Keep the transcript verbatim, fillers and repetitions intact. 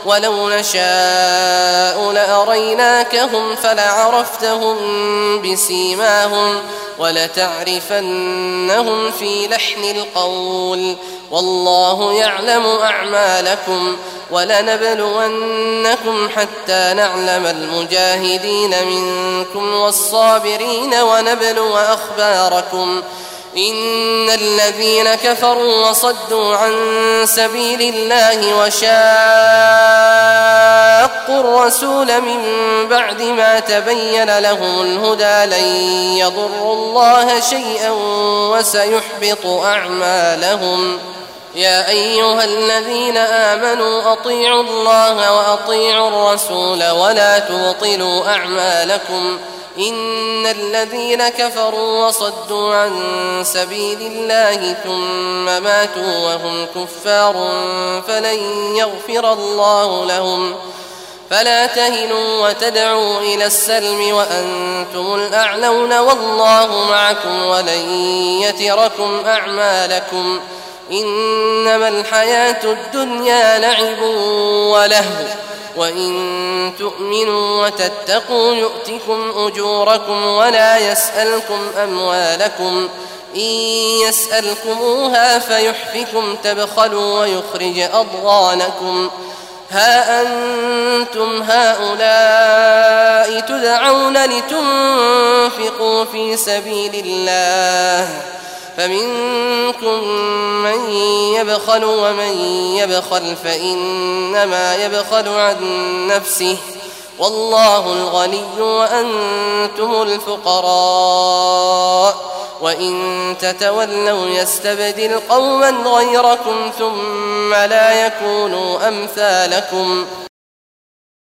ولو نشاء لأريناكهم فلعرفتهم بسيماهم ولتعرفنهم في لحن القول والله يعلم أعمالكم ولنبلونكم حتى نعلم المجاهدين منكم والصابرين ونبلو أخباركم إن الذين كفروا وصدوا عن سبيل الله وشاقوا الرسول من بعد ما تبين لهم الهدى لن يضروا الله شيئا وسيحبط أعمالهم يا أيها الذين آمنوا أطيعوا الله وأطيعوا الرسول ولا تبطلوا أعمالكم إن الذين كفروا وصدوا عن سبيل الله ثم ماتوا وهم كفار فلن يغفر الله لهم فلا تهنوا وتدعوا إلى السلم وأنتم الأعلون والله معكم ولن يتركم أعمالكم إنما الحياة الدنيا لعب ولهو وإن تؤمنوا وتتقوا يؤتكم أجوركم ولا يسألكم أموالكم إن يسألكموها فيحفكم تبخلوا ويخرج أضغانكم ها أنتم هؤلاء تدعون لتنفقوا في سبيل الله فمنكم من يبخل ومن يبخل فإنما يبخل عن نفسه والله الغني وأنتم الفقراء وإن تتولوا يستبدل قوما غيركم ثم لا يكونوا أمثالكم